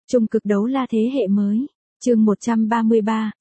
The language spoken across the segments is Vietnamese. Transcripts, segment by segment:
Trung cực đấu la thế hệ mới. Chương 133,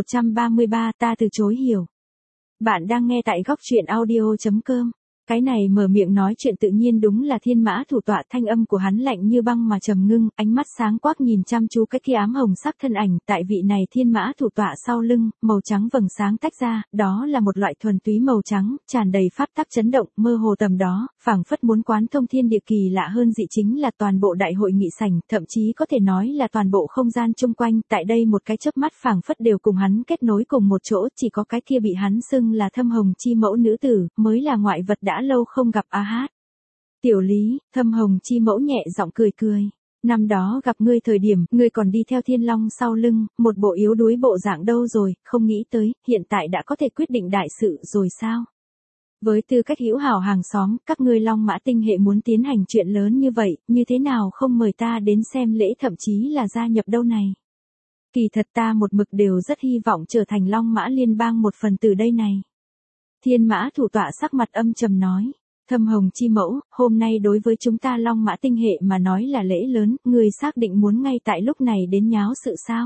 C133 ta từ chối hiểu. Bạn đang nghe tại góc truyện audio.com. Cái này mở miệng nói chuyện tự nhiên đúng là Thiên Mã Thủ Tọa, thanh âm của hắn lạnh như băng mà trầm ngưng, ánh mắt sáng quắc nhìn chăm chú cái kia ám hồng sắc thân ảnh, tại vị này Thiên Mã Thủ Tọa sau lưng, màu trắng vầng sáng tách ra, đó là một loại thuần túy màu trắng, tràn đầy pháp tắc chấn động, mơ hồ tầm đó, phảng phất muốn quán thông thiên địa. Kỳ lạ hơn dị chính là toàn bộ đại hội nghị sảnh, thậm chí có thể nói là toàn bộ không gian chung quanh, tại đây một cái chớp mắt phảng phất đều cùng hắn kết nối cùng một chỗ, chỉ có cái kia bị hắn xưng là Thâm Hồng Chi Mẫu nữ tử, mới là ngoại vật đã lâu không gặp. Tiểu Lý, Thâm Hồng Chi Mẫu nhẹ giọng cười cười. Năm đó gặp ngươi thời điểm, ngươi còn đi theo Thiên Long sau lưng, một bộ yếu đuối bộ dạng đâu rồi, không nghĩ tới, hiện tại đã có thể quyết định đại sự rồi sao? Với tư cách hữu hảo hàng xóm, các ngươi Long Mã tinh hệ muốn tiến hành chuyện lớn như vậy, như thế nào không mời ta đến xem lễ, thậm chí là gia nhập đâu này? Kỳ thật ta một mực đều rất hy vọng trở thành Long Mã liên bang một phần từ đây này. Thiên Mã Thủ Tọa sắc mặt âm trầm nói. Thâm Hồng Chi Mẫu, hôm nay đối với chúng ta Long Mã tinh hệ mà nói là lễ lớn, ngươi xác định muốn ngay tại lúc này đến nháo sự sao?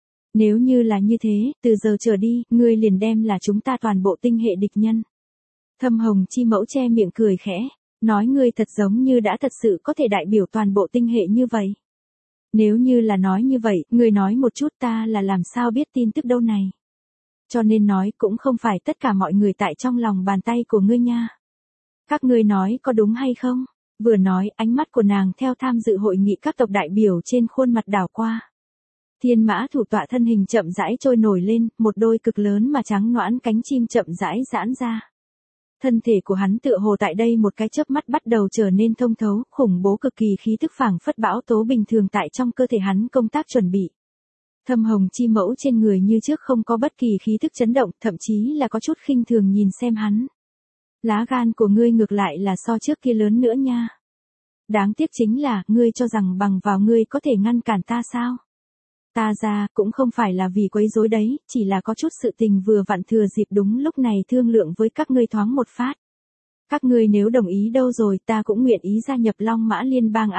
Nếu như là như thế, từ giờ trở đi, ngươi liền đem là chúng ta toàn bộ tinh hệ địch nhân. Thâm Hồng Chi Mẫu che miệng cười khẽ, nói ngươi thật giống như đã thật sự có thể đại biểu toàn bộ tinh hệ như vậy. Nếu như là nói như vậy, ngươi nói một chút ta là làm sao biết tin tức đâu này. Cho nên nói cũng không phải tất cả mọi người tại trong lòng bàn tay của ngươi nha. Các ngươi nói có đúng hay không? Vừa nói, ánh mắt của nàng theo tham dự hội nghị các tộc đại biểu trên khuôn mặt đảo qua. Thiên Mã Thủ Tọa thân hình chậm rãi trôi nổi lên, một đôi cực lớn mà trắng nõn cánh chim chậm rãi giãn ra. Thân thể của hắn tựa hồ tại đây một cái chớp mắt bắt đầu trở nên thông thấu, khủng bố cực kỳ, khí tức phảng phất bão tố bình thường tại trong cơ thể hắn công tác chuẩn bị. Thâm Hồng Chi Mẫu trên người như trước không có bất kỳ khí tức chấn động, thậm chí là có chút khinh thường nhìn xem hắn. Lá gan của ngươi ngược lại là so trước kia lớn nữa nha. Đáng tiếc chính là, ngươi cho rằng bằng vào ngươi có thể ngăn cản ta sao? Ta ra, cũng không phải là vì quấy rối đấy, chỉ là có chút sự tình vừa vặn thừa dịp đúng lúc này thương lượng với các ngươi thoáng một phát. Các ngươi nếu đồng ý đâu rồi, ta cũng nguyện ý gia nhập Long Mã liên bang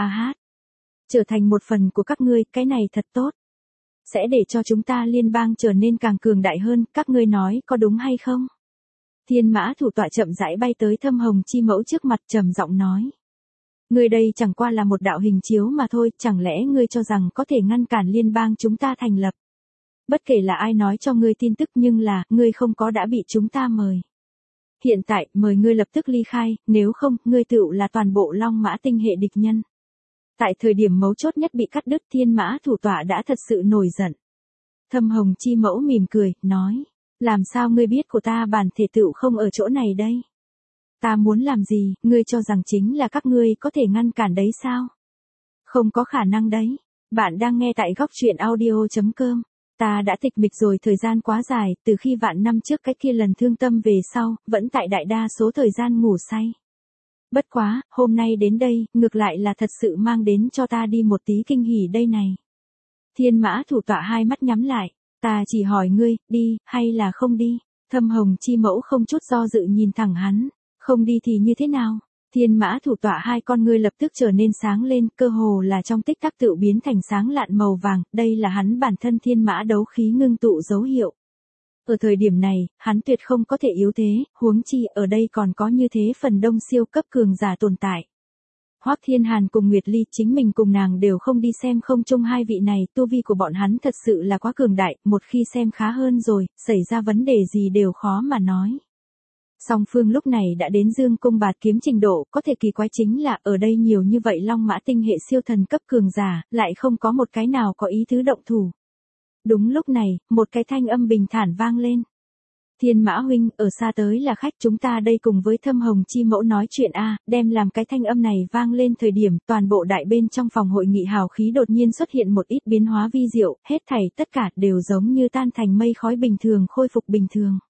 trở thành một phần của các ngươi, cái này thật tốt. Sẽ để cho chúng ta liên bang trở nên càng cường đại hơn, các ngươi nói có đúng hay không? Thiên Mã Thủ Tọa chậm rãi bay tới Thâm Hồng Chi Mẫu trước mặt, trầm giọng nói. Ngươi đây chẳng qua là một đạo hình chiếu mà thôi, chẳng lẽ ngươi cho rằng có thể ngăn cản liên bang chúng ta thành lập? Bất kể là ai nói cho ngươi tin tức, nhưng là, ngươi không có đã bị chúng ta mời. Hiện tại, mời ngươi lập tức ly khai, nếu không, ngươi tựu là toàn bộ Long Mã tinh hệ địch nhân. Tại thời điểm mấu chốt nhất bị cắt đứt, Thiên Mã Thủ Tọa đã thật sự nổi giận. Thâm Hồng Chi Mẫu mỉm cười, nói. Làm sao ngươi biết của ta bản thể tựu không ở chỗ này đây? Ta muốn làm gì, ngươi cho rằng chính là các ngươi có thể ngăn cản đấy sao? Không có khả năng đấy. Bạn đang nghe tại góc truyện audio.com. Ta đã tịch mịch rồi thời gian quá dài, từ khi vạn năm trước cái kia lần thương tâm về sau, vẫn tại đại đa số thời gian ngủ say. Bất quá, hôm nay đến đây, ngược lại là thật sự mang đến cho ta đi một tí kinh hỉ đây này. Thiên Mã Thủ Tọa hai mắt nhắm lại. Ta chỉ hỏi ngươi, đi, hay là không đi? Thâm Hồng Chi Mẫu không chút do dự nhìn thẳng hắn. Không đi thì như thế nào? Thiên Mã Thủ Tọa hai con ngươi lập tức trở nên sáng lên, cơ hồ là trong tích tắc tự biến thành sáng lạn màu vàng, đây là hắn bản thân thiên mã đấu khí ngưng tụ dấu hiệu. Ở thời điểm này, hắn tuyệt không có thể yếu thế, huống chi ở đây còn có như thế phần đông siêu cấp cường giả tồn tại. Hoắc Thiên Hàn cùng Nguyệt Ly, chính mình cùng nàng đều không đi xem không chung hai vị này, tu vi của bọn hắn thật sự là quá cường đại, một khi xem khá hơn rồi, xảy ra vấn đề gì đều khó mà nói. Song phương lúc này đã đến dương cung bạt kiếm trình độ, có thể kỳ quái chính là ở đây nhiều như vậy Long Mã tinh hệ siêu thần cấp cường giả, lại không có một cái nào có ý tứ động thủ. Đúng lúc này, một cái thanh âm bình thản vang lên. Thiên Mã huynh, ở xa tới là khách, chúng ta đây cùng với Thâm Hồng Chi Mẫu nói chuyện đem làm cái thanh âm này vang lên thời điểm, toàn bộ đại bên trong phòng hội nghị hào khí đột nhiên xuất hiện một ít biến hóa vi diệu, hết thảy tất cả đều giống như tan thành mây khói bình thường, khôi phục bình thường.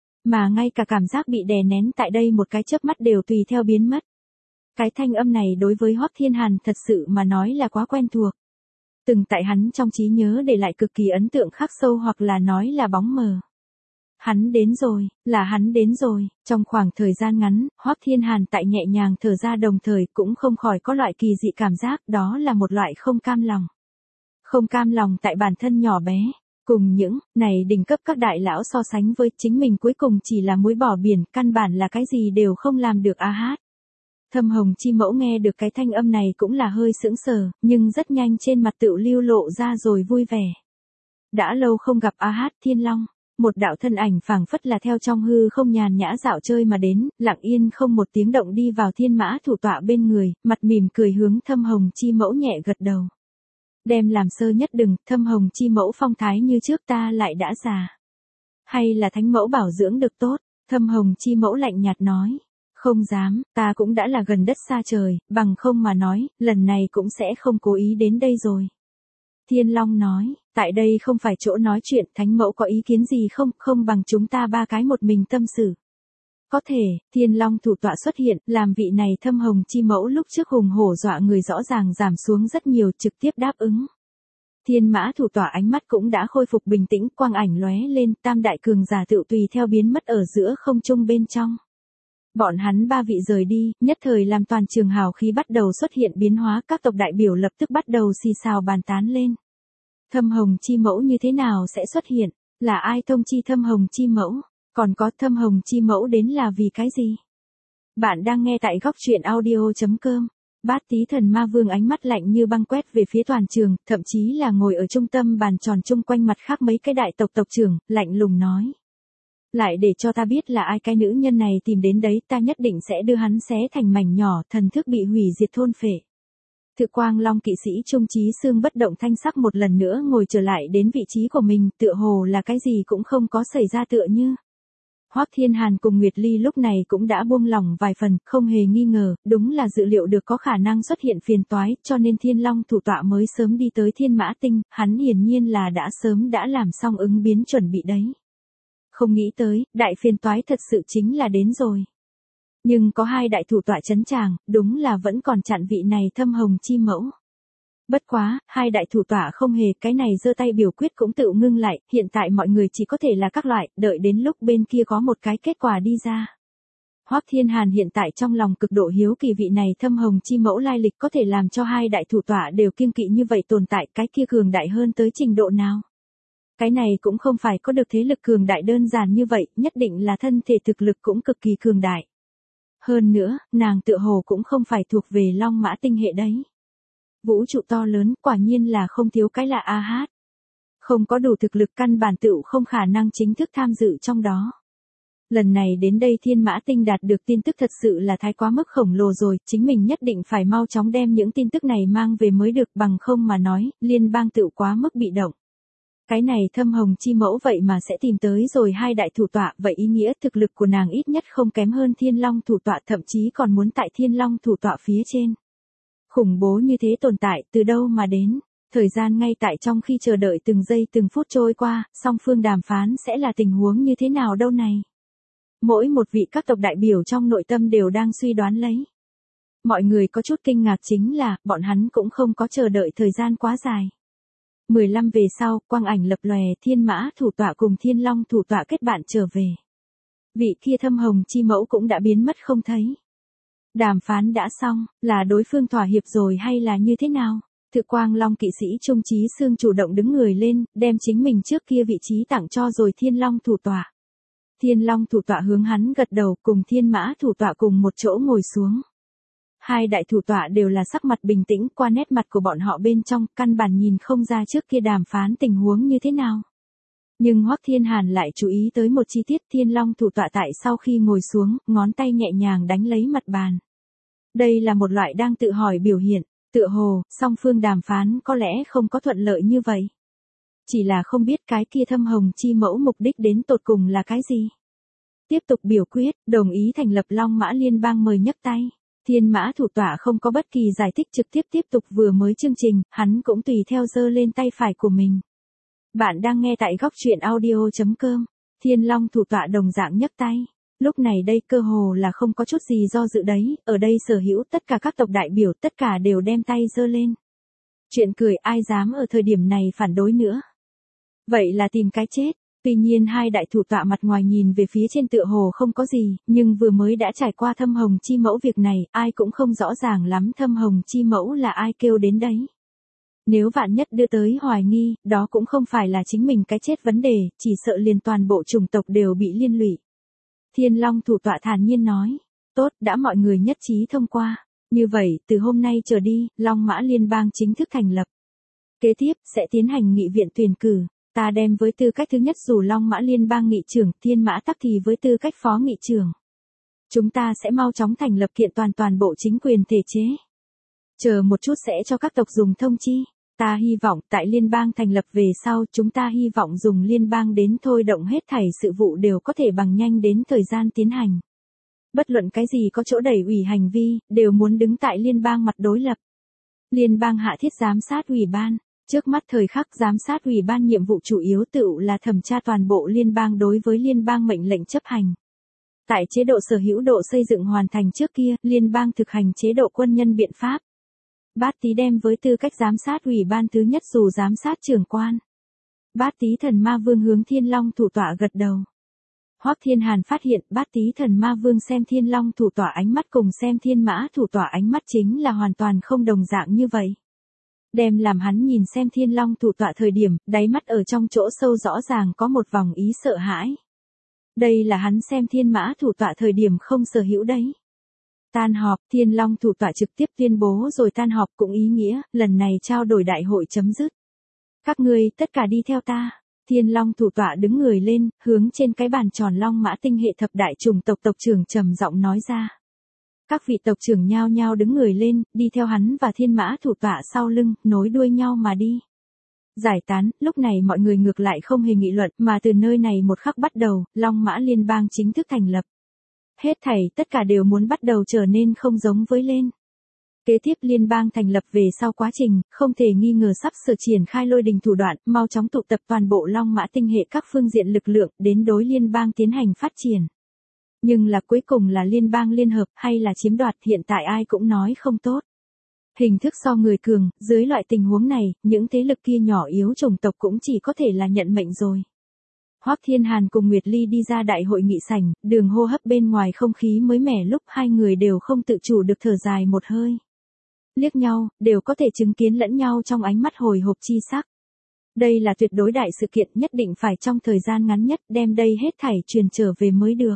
Mà ngay cả cảm giác bị đè nén tại đây một cái chớp mắt đều tùy theo biến mất. Cái thanh âm này đối với Hoắc Thiên Hàn thật sự mà nói là quá quen thuộc. Từng tại hắn trong trí nhớ để lại cực kỳ ấn tượng khắc sâu, hoặc là nói là bóng mờ. Hắn đến rồi, là hắn đến rồi, trong khoảng thời gian ngắn, Hoắc Thiên Hàn tại nhẹ nhàng thở ra đồng thời cũng không khỏi có loại kỳ dị cảm giác, đó là một loại không cam lòng. Không cam lòng tại bản thân nhỏ bé, cùng những này đỉnh cấp các đại lão so sánh với chính mình cuối cùng chỉ là muối bỏ biển, căn bản là cái gì đều không làm được a hát. Thâm Hồng Chi Mẫu nghe được cái thanh âm này cũng là hơi sững sờ, nhưng rất nhanh trên mặt tựu lưu lộ ra rồi vui vẻ. Đã lâu không gặp a hát Thiên Long, một đạo thân ảnh phảng phất là theo trong hư không nhàn nhã dạo chơi mà đến, lặng yên không một tiếng động đi vào Thiên Mã thủ tọa bên người, mặt mỉm cười hướng Thâm Hồng Chi Mẫu nhẹ gật đầu. Đem làm sơ nhất đừng, Thâm Hồng Chi Mẫu phong thái như trước ta lại đã già. Hay là thánh mẫu bảo dưỡng được tốt, Thâm Hồng Chi Mẫu lạnh nhạt nói. Không dám, ta cũng đã là gần đất xa trời, bằng không mà nói, lần này cũng sẽ không cố ý đến đây rồi. Thiên Long nói, tại đây không phải chỗ nói chuyện, thánh mẫu có ý kiến gì không, không bằng chúng ta ba cái một mình tâm sự. Có thể, Thiên Long thủ tọa xuất hiện, làm vị này Thâm Hồng Chi Mẫu lúc trước hùng hổ dọa người rõ ràng giảm xuống rất nhiều, trực tiếp đáp ứng. Thiên Mã thủ tọa ánh mắt cũng đã khôi phục bình tĩnh, quang ảnh lóe lên, tam đại cường giả tựu tùy theo biến mất ở giữa không trung bên trong. Bọn hắn ba vị rời đi, nhất thời làm toàn trường hào khí bắt đầu xuất hiện biến hóa, các tộc đại biểu lập tức bắt đầu xì xào bàn tán lên. Thâm Hồng Chi Mẫu như thế nào sẽ xuất hiện? Là ai thông chi Thâm Hồng Chi Mẫu? Còn có Thâm Hồng Chi Mẫu đến là vì cái gì? Bạn đang nghe tại góc truyện audio.com. Bát Tí Thần Ma Vương ánh mắt lạnh như băng quét về phía toàn trường, thậm chí là ngồi ở trung tâm bàn tròn chung quanh mặt khác mấy cái đại tộc tộc trưởng, lạnh lùng nói. Lại để cho ta biết là ai cái nữ nhân này tìm đến đấy, ta nhất định sẽ đưa hắn xé thành mảnh nhỏ, thần thức bị hủy diệt thôn phệ. Thực Quang Long kỵ sĩ Trung Chí Xương bất động thanh sắc một lần nữa ngồi trở lại đến vị trí của mình, tựa hồ là cái gì cũng không có xảy ra tựa như. Hoắc Thiên Hàn cùng Nguyệt Ly lúc này cũng đã buông lỏng vài phần, không hề nghi ngờ, đúng là dự liệu được có khả năng xuất hiện phiền toái, cho nên Thiên Long thủ tọa mới sớm đi tới Thiên Mã Tinh, hắn hiển nhiên là đã sớm đã làm xong ứng biến chuẩn bị đấy. Không nghĩ tới, đại phiền toái thật sự chính là đến rồi. Nhưng có hai đại thủ tọa chấn tràng, đúng là vẫn còn chặn vị này Thâm Hồng Chi Mẫu. Bất quá, hai đại thủ tọa không hề, cái này giơ tay biểu quyết cũng tự ngưng lại, hiện tại mọi người chỉ có thể là các loại, đợi đến lúc bên kia có một cái kết quả đi ra. Hoắc Thiên Hàn hiện tại trong lòng cực độ hiếu kỳ vị này Thâm Hồng Chi Mẫu lai lịch có thể làm cho hai đại thủ tọa đều kiêng kỵ như vậy tồn tại, cái kia cường đại hơn tới trình độ nào. Cái này cũng không phải có được thế lực cường đại đơn giản như vậy, nhất định là thân thể thực lực cũng cực kỳ cường đại. Hơn nữa, nàng tựa hồ cũng không phải thuộc về Long Mã Tinh hệ đấy. Vũ trụ to lớn, quả nhiên là không thiếu cái lạ a hát. Không có đủ thực lực căn bản tựu không khả năng chính thức tham dự trong đó. Lần này đến đây Thiên Mã Tinh đạt được tin tức thật sự là thái quá mức khổng lồ rồi, chính mình nhất định phải mau chóng đem những tin tức này mang về mới được, bằng không mà nói, liên bang tựu quá mức bị động. Cái này Thâm Hồng Chi Mẫu vậy mà sẽ tìm tới rồi hai đại thủ tọa, vậy ý nghĩa thực lực của nàng ít nhất không kém hơn Thiên Long thủ tọa, thậm chí còn muốn tại Thiên Long thủ tọa phía trên. Khủng bố như thế tồn tại, từ đâu mà đến? Thời gian ngay tại trong khi chờ đợi từng giây từng phút trôi qua, song phương đàm phán sẽ là tình huống như thế nào đâu này? Mỗi một vị các tộc đại biểu trong nội tâm đều đang suy đoán lấy. Mọi người có chút kinh ngạc chính là, bọn hắn cũng không có chờ đợi thời gian quá dài. 15 về sau, quang ảnh lập lòe, Thiên Mã thủ tọa cùng Thiên Long thủ tọa kết bạn trở về. Vị kia Thâm Hồng Chi Mẫu cũng đã biến mất không thấy. Đàm phán đã xong, là đối phương thỏa hiệp rồi hay là như thế nào? Thực Quang Long kỵ sĩ Trung Chí Xương chủ động đứng người lên, đem chính mình trước kia vị trí tặng cho rồi Thiên Long thủ tọa. Thiên Long thủ tọa hướng hắn gật đầu, cùng Thiên Mã thủ tọa cùng một chỗ ngồi xuống. Hai đại thủ tọa đều là sắc mặt bình tĩnh, qua nét mặt của bọn họ bên trong, căn bản nhìn không ra trước kia đàm phán tình huống như thế nào. Nhưng Hoắc Thiên Hàn lại chú ý tới một chi tiết, Thiên Long thủ tọa tại sau khi ngồi xuống, ngón tay nhẹ nhàng đánh lấy mặt bàn. Đây là một loại đang tự hỏi biểu hiện, tựa hồ, song phương đàm phán có lẽ không có thuận lợi như vậy. Chỉ là không biết cái kia Thâm Hồng Chi Mẫu mục đích đến tột cùng là cái gì. Tiếp tục biểu quyết, đồng ý thành lập Long Mã Liên bang mời nhấc tay. Thiên Mã thủ tọa không có bất kỳ giải thích trực tiếp tục vừa mới chương trình, hắn cũng tùy theo giơ lên tay phải của mình. Bạn đang nghe tại góc truyện audio.com. Thiên Long thủ tọa đồng dạng nhấc tay. Lúc này đây cơ hồ là không có chút gì do dự đấy, ở đây sở hữu tất cả các tộc đại biểu tất cả đều đem tay giơ lên. Chuyện cười ai dám ở thời điểm này phản đối nữa. Vậy là tìm cái chết. Tuy nhiên hai đại thủ tọa mặt ngoài nhìn về phía trên tựa hồ không có gì, nhưng vừa mới đã trải qua Thâm Hồng Chi Mẫu việc này, ai cũng không rõ ràng lắm Thâm Hồng Chi Mẫu là ai kêu đến đấy. Nếu vạn nhất đưa tới hoài nghi, đó cũng không phải là chính mình cái chết vấn đề, chỉ sợ liền toàn bộ chủng tộc đều bị liên lụy. Thiên Long thủ tọa thản nhiên nói, tốt, đã mọi người nhất trí thông qua. Như vậy, từ hôm nay trở đi, Long Mã Liên bang chính thức thành lập. Kế tiếp, sẽ tiến hành nghị viện tuyển cử. Ta đem với tư cách thứ nhất dù Long Mã Liên bang nghị trưởng, Thiên Mã Tắc thì với tư cách phó nghị trưởng. Chúng ta sẽ mau chóng thành lập kiện toàn bộ chính quyền thể chế. Chờ một chút sẽ cho các tộc dùng thông chi. Ta hy vọng tại liên bang thành lập về sau chúng ta hy vọng dùng liên bang đến thôi động hết thảy sự vụ đều có thể bằng nhanh đến thời gian tiến hành. Bất luận cái gì có chỗ đẩy ủy hành vi, đều muốn đứng tại liên bang mặt đối lập. Liên bang hạ thiết giám sát ủy ban. Trước mắt thời khắc giám sát ủy ban nhiệm vụ chủ yếu tựu là thẩm tra toàn bộ liên bang đối với liên bang mệnh lệnh chấp hành. Tại chế độ sở hữu độ xây dựng hoàn thành trước kia, liên bang thực hành chế độ quân nhân biện pháp. Bát Tý đem với tư cách giám sát ủy ban thứ nhất dù giám sát trưởng quan. Bát Tý thần ma vương hướng Thiên Long thủ tọa gật đầu. Hoắc Thiên Hàn phát hiện Bát Tý thần ma vương xem Thiên Long thủ tọa ánh mắt cùng xem Thiên Mã thủ tọa ánh mắt chính là hoàn toàn không đồng dạng như vậy. Đem làm hắn nhìn xem Thiên Long thủ tọa thời điểm, đáy mắt ở trong chỗ sâu rõ ràng có một vòng ý sợ hãi. Đây là hắn xem Thiên Mã thủ tọa thời điểm không sở hữu đấy. Tan họp, Thiên Long thủ tọa trực tiếp tuyên bố rồi tan họp cũng ý nghĩa, lần này trao đổi đại hội chấm dứt. Các ngươi tất cả đi theo ta. Thiên Long thủ tọa đứng người lên, hướng trên cái bàn tròn Long Mã tinh hệ thập đại chủng tộc tộc trưởng trầm giọng nói ra. Các vị tộc trưởng nhao nhao đứng người lên, đi theo hắn và Thiên Mã thủ tọa sau lưng, nối đuôi nhau mà đi. Giải tán, lúc này mọi người ngược lại không hề nghị luận, mà từ nơi này một khắc bắt đầu, Long Mã Liên bang chính thức thành lập. Hết thảy tất cả đều muốn bắt đầu trở nên không giống với lên. Kế tiếp liên bang thành lập về sau quá trình, không thể nghi ngờ sắp sửa triển khai lôi đình thủ đoạn, mau chóng tụ tập toàn bộ Long Mã tinh hệ các phương diện lực lượng, đến đối liên bang tiến hành phát triển. Nhưng là cuối cùng là liên bang liên hợp hay là chiếm đoạt hiện tại ai cũng nói không tốt. Hình thức so người cường, dưới loại tình huống này, những thế lực kia nhỏ yếu chủng tộc cũng chỉ có thể là nhận mệnh rồi. Hoắc Thiên Hàn cùng Nguyệt Ly đi ra đại hội nghị sảnh, đường hô hấp bên ngoài không khí mới mẻ lúc hai người đều không tự chủ được thở dài một hơi. Liếc nhau, đều có thể chứng kiến lẫn nhau trong ánh mắt hồi hộp chi sắc. Đây là tuyệt đối đại sự kiện nhất định phải trong thời gian ngắn nhất đem đây hết thảy truyền trở về mới được.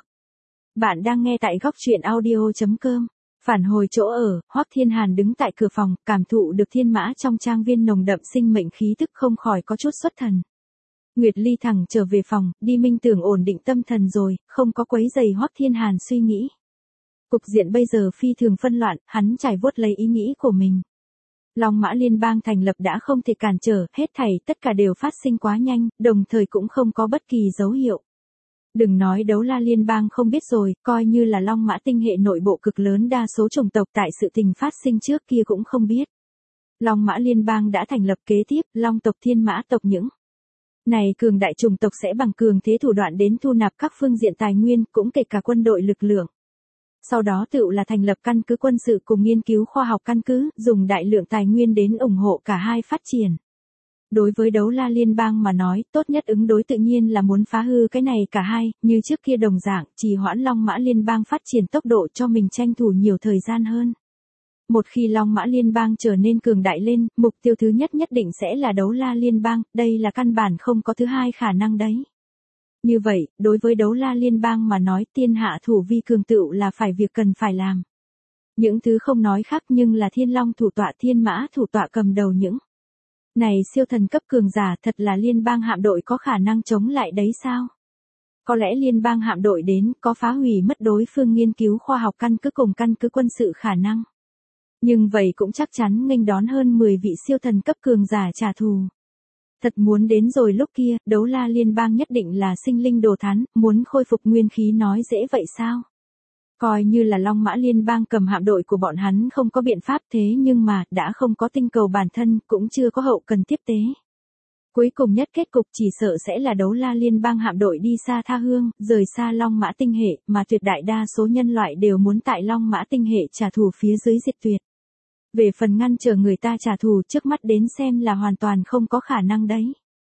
Bạn đang nghe tại góc truyện audio.com. Phản hồi chỗ ở, Hoắc Thiên Hàn đứng tại cửa phòng, cảm thụ được thiên mã trong trang viên nồng đậm sinh mệnh khí tức không khỏi có chút xuất thần. Nguyệt Ly thẳng trở về phòng, đi minh tưởng ổn định tâm thần rồi, không có quấy giày Hoắc Thiên Hàn suy nghĩ. Cục diện bây giờ phi thường phân loạn, hắn trải vuốt lấy ý nghĩ của mình. Long Mã Liên bang thành lập đã không thể cản trở, hết thảy tất cả đều phát sinh quá nhanh, đồng thời cũng không có bất kỳ dấu hiệu. Đừng nói Đấu La Liên bang không biết rồi, coi như là Long Mã tinh hệ nội bộ cực lớn đa số chủng tộc tại sự tình phát sinh trước kia cũng không biết. Long Mã Liên bang đã thành lập kế tiếp, Long tộc Thiên Mã tộc những này cường đại chủng tộc sẽ bằng cường thế thủ đoạn đến thu nạp các phương diện tài nguyên, cũng kể cả quân đội lực lượng. Sau đó tựu là thành lập căn cứ quân sự cùng nghiên cứu khoa học căn cứ, dùng đại lượng tài nguyên đến ủng hộ cả hai phát triển. Đối với Đấu La Liên bang mà nói, tốt nhất ứng đối tự nhiên là muốn phá hư cái này cả hai, như trước kia đồng dạng, trì hoãn Long Mã Liên bang phát triển tốc độ cho mình tranh thủ nhiều thời gian hơn. Một khi Long Mã Liên bang trở nên cường đại lên, mục tiêu thứ nhất nhất định sẽ là Đấu La Liên bang, đây là căn bản không có thứ hai khả năng đấy. Như vậy, đối với Đấu La Liên bang mà nói tiên hạ thủ vi cường tựu là phải việc cần phải làm. Những thứ không nói khác nhưng là Thiên Long thủ tọa Thiên Mã thủ tọa cầm đầu những này siêu thần cấp cường giả thật là liên bang hạm đội có khả năng chống lại đấy sao? Có lẽ liên bang hạm đội đến có phá hủy mất đối phương nghiên cứu khoa học căn cứ cùng căn cứ quân sự khả năng. Nhưng vậy cũng chắc chắn nghênh đón hơn 10 vị siêu thần cấp cường giả trả thù. Thật muốn đến rồi lúc kia, Đấu La Liên bang nhất định là sinh linh đồ thán, muốn khôi phục nguyên khí nói dễ vậy sao? Coi như là Long Mã Liên bang cầm hạm đội của bọn hắn không có biện pháp thế nhưng mà đã không có tinh cầu bản thân cũng chưa có hậu cần tiếp tế. Cuối cùng nhất kết cục chỉ sợ sẽ là Đấu La Liên bang hạm đội đi xa tha hương, rời xa Long Mã tinh hệ mà tuyệt đại đa số nhân loại đều muốn tại Long Mã tinh hệ trả thù phía dưới diệt tuyệt. Về phần ngăn trở người ta trả thù trước mắt đến xem là hoàn toàn không có khả năng đấy.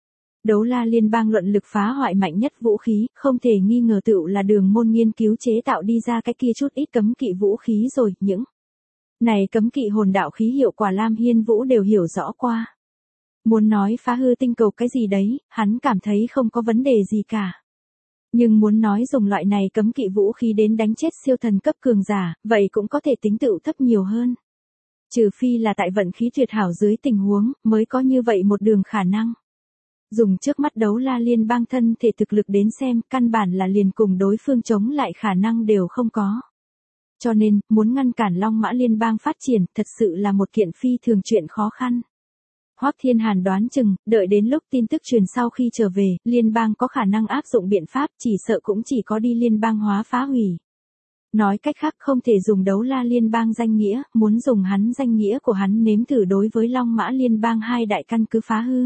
Đấu La Liên bang luận lực phá hoại mạnh nhất vũ khí, không thể nghi ngờ tựu là Đường Môn nghiên cứu chế tạo đi ra cái kia chút ít cấm kỵ vũ khí rồi, những này cấm kỵ hồn đạo khí hiệu quả Lam Hiên Vũ đều hiểu rõ qua. Muốn nói phá hư tinh cầu cái gì đấy, hắn cảm thấy không có vấn đề gì cả. Nhưng muốn nói dùng loại này cấm kỵ vũ khí đến đánh chết siêu thần cấp cường giả, vậy cũng có thể tính tựu thấp nhiều hơn. Trừ phi là tại vận khí tuyệt hảo dưới tình huống, mới có như vậy một đường khả năng. Dùng trước mắt đấu la liên bang thân thể thực lực đến xem, căn bản là liền cùng đối phương chống lại khả năng đều không có. Cho nên, muốn ngăn cản Long Mã liên bang phát triển, thật sự là một kiện phi thường chuyện khó khăn. Hoắc Thiên Hàn đoán chừng, đợi đến lúc tin tức truyền sau khi trở về, liên bang có khả năng áp dụng biện pháp, chỉ sợ cũng chỉ có đi liên bang hóa phá hủy. Nói cách khác không thể dùng đấu la liên bang danh nghĩa, muốn dùng hắn danh nghĩa của hắn nếm thử đối với Long Mã liên bang hai đại căn cứ phá hư.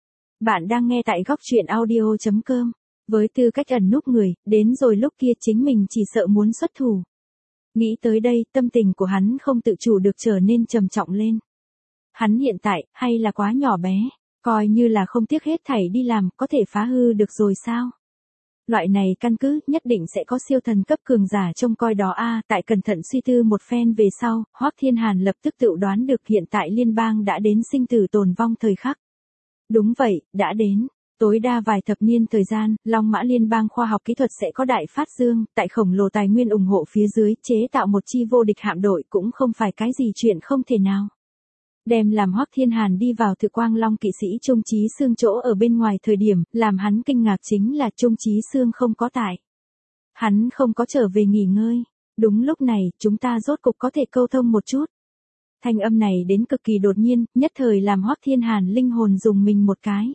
Bạn đang nghe tại góc truyện audio.com. Với tư cách ẩn núp người, đến rồi lúc kia chính mình chỉ sợ muốn xuất thủ. Nghĩ tới đây, tâm tình của hắn không tự chủ được trở nên trầm trọng lên. Hắn hiện tại, hay là quá nhỏ bé, coi như là không tiếc hết thảy đi làm, có thể phá hư được rồi sao? Loại này căn cứ, nhất định sẽ có siêu thần cấp cường giả trông coi đó a. Tại cẩn thận suy tư một phen về sau, Hoắc Thiên Hàn lập tức tự đoán được hiện tại liên bang đã đến sinh tử tồn vong thời khắc. Đúng vậy, đã đến. Tối đa vài thập niên thời gian, Long Mã liên bang khoa học kỹ thuật sẽ có đại phát dương, tại khổng lồ tài nguyên ủng hộ phía dưới, chế tạo một chi vô địch hạm đội cũng không phải cái gì chuyện không thể nào. Đem làm Hoắc Thiên Hàn đi vào Thực Quang Long kỵ sĩ Trung Chí Xương chỗ ở bên ngoài thời điểm, làm hắn kinh ngạc chính là Trung Chí Xương không có tại. Hắn không có trở về nghỉ ngơi. Đúng lúc này, chúng ta rốt cục có thể câu thông một chút. Thanh âm này đến cực kỳ đột nhiên, nhất thời làm Hoắc Thiên Hàn linh hồn dùng mình một cái.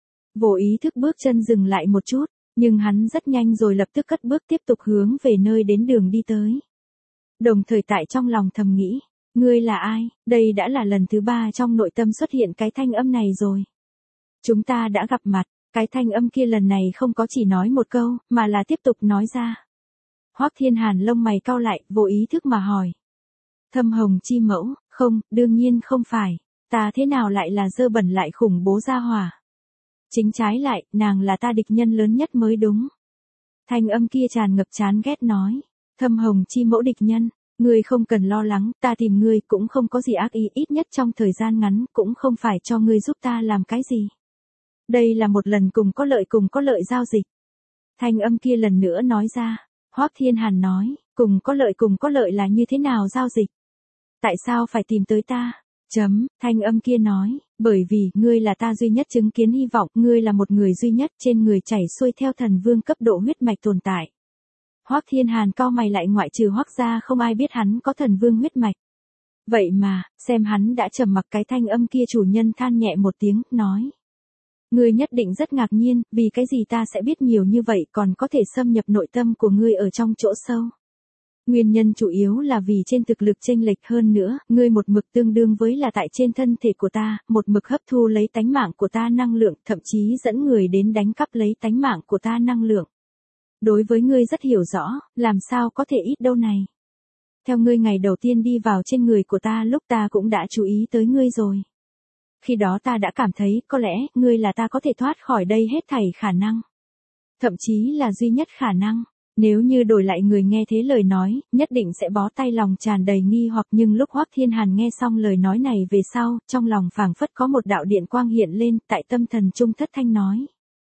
Vô ý thức bước chân dừng lại một chút, nhưng hắn rất nhanh rồi lập tức cất bước tiếp tục hướng về nơi đến đường đi tới. Đồng thời tại trong lòng thầm nghĩ, ngươi là ai? Đây đã là lần thứ 3 trong nội tâm xuất hiện cái thanh âm này rồi. Chúng ta đã gặp mặt, cái thanh âm kia lần này không có chỉ nói một câu, mà là tiếp tục nói ra. Hoắc Thiên Hàn lông mày cau lại, vô ý thức mà hỏi. Thâm Hồng Chi Mẫu, không, đương nhiên không phải, ta thế nào lại là dơ bẩn lại khủng bố gia hỏa. Chính trái lại, nàng là ta địch nhân lớn nhất mới đúng. Thanh âm kia tràn ngập chán ghét nói. Thâm Hồng Chi Mẫu địch nhân, ngươi không cần lo lắng, ta tìm ngươi cũng không có gì ác ý, ít nhất trong thời gian ngắn cũng không phải cho ngươi giúp ta làm cái gì. Đây là một lần cùng có lợi giao dịch. Thanh âm kia lần nữa nói ra. Hoắc Thiên Hàn nói, cùng có lợi là như thế nào giao dịch? Tại sao phải tìm tới ta? Thanh âm kia nói, bởi vì, ngươi là ta duy nhất chứng kiến hy vọng, ngươi là một người duy nhất trên người chảy xuôi theo thần vương cấp độ huyết mạch tồn tại. Hoắc Thiên Hàn cau mày lại, ngoại trừ Hoắc gia không ai biết hắn có thần vương huyết mạch. Vậy mà, xem hắn đã trầm mặc, cái thanh âm kia chủ nhân than nhẹ một tiếng, nói. Ngươi nhất định rất ngạc nhiên, vì cái gì ta sẽ biết nhiều như vậy còn có thể xâm nhập nội tâm của ngươi ở trong chỗ sâu. Nguyên nhân chủ yếu là vì trên thực lực chênh lệch hơn nữa, ngươi một mực tương đương với là tại trên thân thể của ta, một mực hấp thu lấy tánh mạng của ta năng lượng, thậm chí dẫn người đến đánh cắp lấy tánh mạng của ta năng lượng. Đối với ngươi rất hiểu rõ, làm sao có thể ít đâu này. Theo ngươi ngày đầu tiên đi vào trên người của ta lúc ta cũng đã chú ý tới ngươi rồi. Khi đó ta đã cảm thấy có lẽ ngươi là ta có thể thoát khỏi đây hết thảy khả năng. Thậm chí là duy nhất khả năng. Nếu như đổi lại người nghe thế lời nói, nhất định sẽ bó tay lòng tràn đầy nghi hoặc, nhưng lúc Hoắc Thiên Hàn nghe xong lời nói này về sau, trong lòng phảng phất có một đạo điện quang hiện lên, tại tâm thần trung thất thanh nói.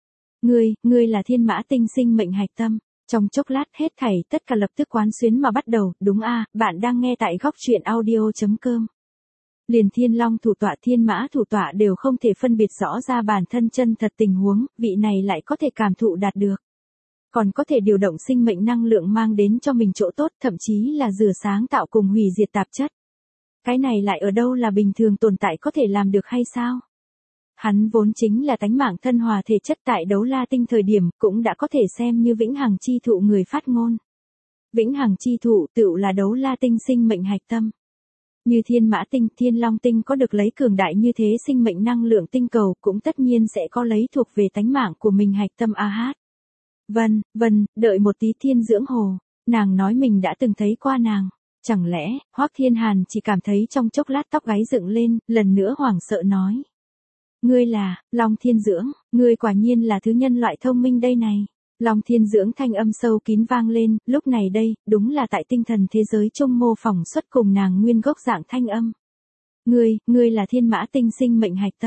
Ngươi là Thiên Mã Tinh sinh mệnh hạch tâm. Trong chốc lát hết thảy tất cả lập tức quán xuyến mà bắt đầu, đúng a, bạn đang nghe tại góc truyện audio.com. Liền Thiên Long thủ tọa Thiên Mã thủ tọa đều không thể phân biệt rõ ra bản thân chân thật tình huống, vị này lại có thể cảm thụ đạt được. Còn có thể điều động sinh mệnh năng lượng mang đến cho mình chỗ tốt, thậm chí là rửa sáng tạo cùng hủy diệt tạp chất. Cái này lại ở đâu là bình thường tồn tại có thể làm được hay sao? Hắn vốn chính là tánh mạng thân hòa thể chất, tại Đấu La Tinh thời điểm cũng đã có thể xem như vĩnh hằng chi thụ người phát ngôn. Vĩnh hằng chi thụ tựu là Đấu La Tinh sinh mệnh hạch tâm. Như Thiên Mã Tinh, Thiên Long Tinh có được lấy cường đại như thế sinh mệnh năng lượng tinh cầu, cũng tất nhiên sẽ có lấy thuộc về tánh mạng của mình hạch tâm AH. Vân, đợi một tí, Thiên Dưỡng Hồ, nàng nói mình đã từng thấy qua nàng. Chẳng lẽ, Hoắc Thiên Hàn chỉ cảm thấy trong chốc lát tóc gáy dựng lên, lần nữa hoảng sợ nói. Ngươi là, Long Thiên Dưỡng, ngươi quả nhiên là thứ nhân loại thông minh đây này. Long Thiên Dưỡng thanh âm sâu kín vang lên, lúc này đây, đúng là tại tinh thần thế giới trung mô phỏng xuất cùng nàng nguyên gốc dạng thanh âm. Ngươi là Thiên Mã Tinh sinh mệnh hạch tâm.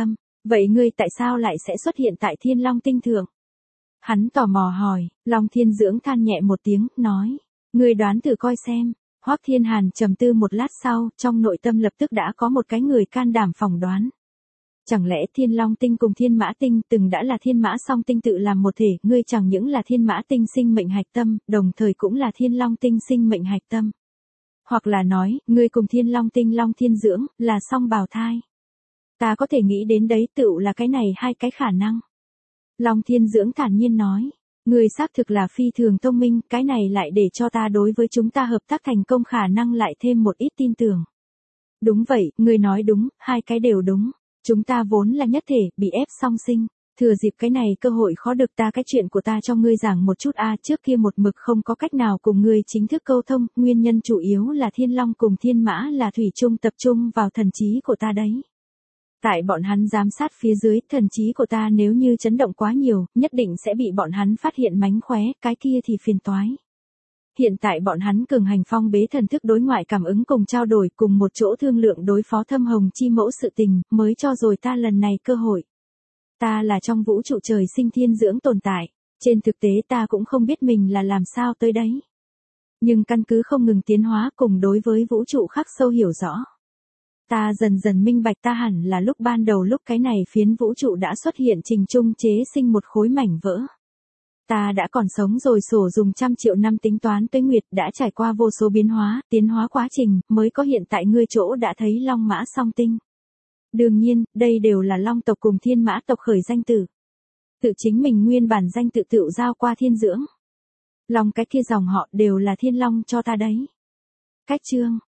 Vậy ngươi tại sao lại sẽ xuất hiện tại Thiên Long tinh thượng? Hắn tò mò hỏi, Long Thiên Dưỡng than nhẹ một tiếng, nói, ngươi đoán thử coi xem. Hoắc Thiên Hàn trầm tư một lát sau, trong nội tâm lập tức đã có một cái người can đảm phỏng đoán. Chẳng lẽ Thiên Long tinh cùng Thiên Mã tinh từng đã là Thiên Mã song tinh tự làm một thể, ngươi chẳng những là Thiên Mã tinh sinh mệnh hạch tâm, đồng thời cũng là Thiên Long tinh sinh mệnh hạch tâm. Hoặc là nói, ngươi cùng Thiên Long tinh Long Thiên Dưỡng, là song bào thai. Ta có thể nghĩ đến đấy tựu là cái này hai cái khả năng. Long Thiên Dưỡng thản nhiên nói, ngươi xác thực là phi thường thông minh, cái này lại để cho ta đối với chúng ta hợp tác thành công khả năng lại thêm một ít tin tưởng. Đúng vậy, ngươi nói đúng, hai cái đều đúng. Chúng ta vốn là nhất thể, bị ép song sinh. Thừa dịp cái này cơ hội khó được ta cái chuyện của ta cho ngươi giảng một chút trước kia một mực không có cách nào cùng ngươi chính thức câu thông, nguyên nhân chủ yếu là Thiên Long cùng Thiên Mã là thủy chung tập trung vào thần trí của ta đấy. Tại bọn hắn giám sát phía dưới, thần trí của ta nếu như chấn động quá nhiều, nhất định sẽ bị bọn hắn phát hiện mánh khóe, cái kia thì phiền toái. Hiện tại bọn hắn cường hành phong bế thần thức đối ngoại cảm ứng cùng trao đổi cùng một chỗ thương lượng đối phó Thâm Hồng chi mẫu sự tình, mới cho rồi ta lần này cơ hội. Ta là trong vũ trụ trời sinh thiên dưỡng tồn tại, trên thực tế ta cũng không biết mình là làm sao tới đấy. Nhưng căn cứ không ngừng tiến hóa cùng đối với vũ trụ khắc sâu hiểu rõ. Ta dần dần minh bạch ta hẳn là lúc ban đầu lúc cái này phiến vũ trụ đã xuất hiện trình trung chế sinh một khối mảnh vỡ. Ta đã còn sống rồi sổ dùng trăm triệu năm tính toán tuế nguyệt đã trải qua vô số biến hóa, tiến hóa quá trình, mới có hiện tại ngươi chỗ đã thấy Long Mã song tinh. Đương nhiên, đây đều là Long tộc cùng Thiên Mã tộc khởi danh tử. Tự chính mình nguyên bản danh tự tự giao qua Thiên Dưỡng. Long cái kia dòng họ đều là Thiên Long cho ta đấy. Cách chương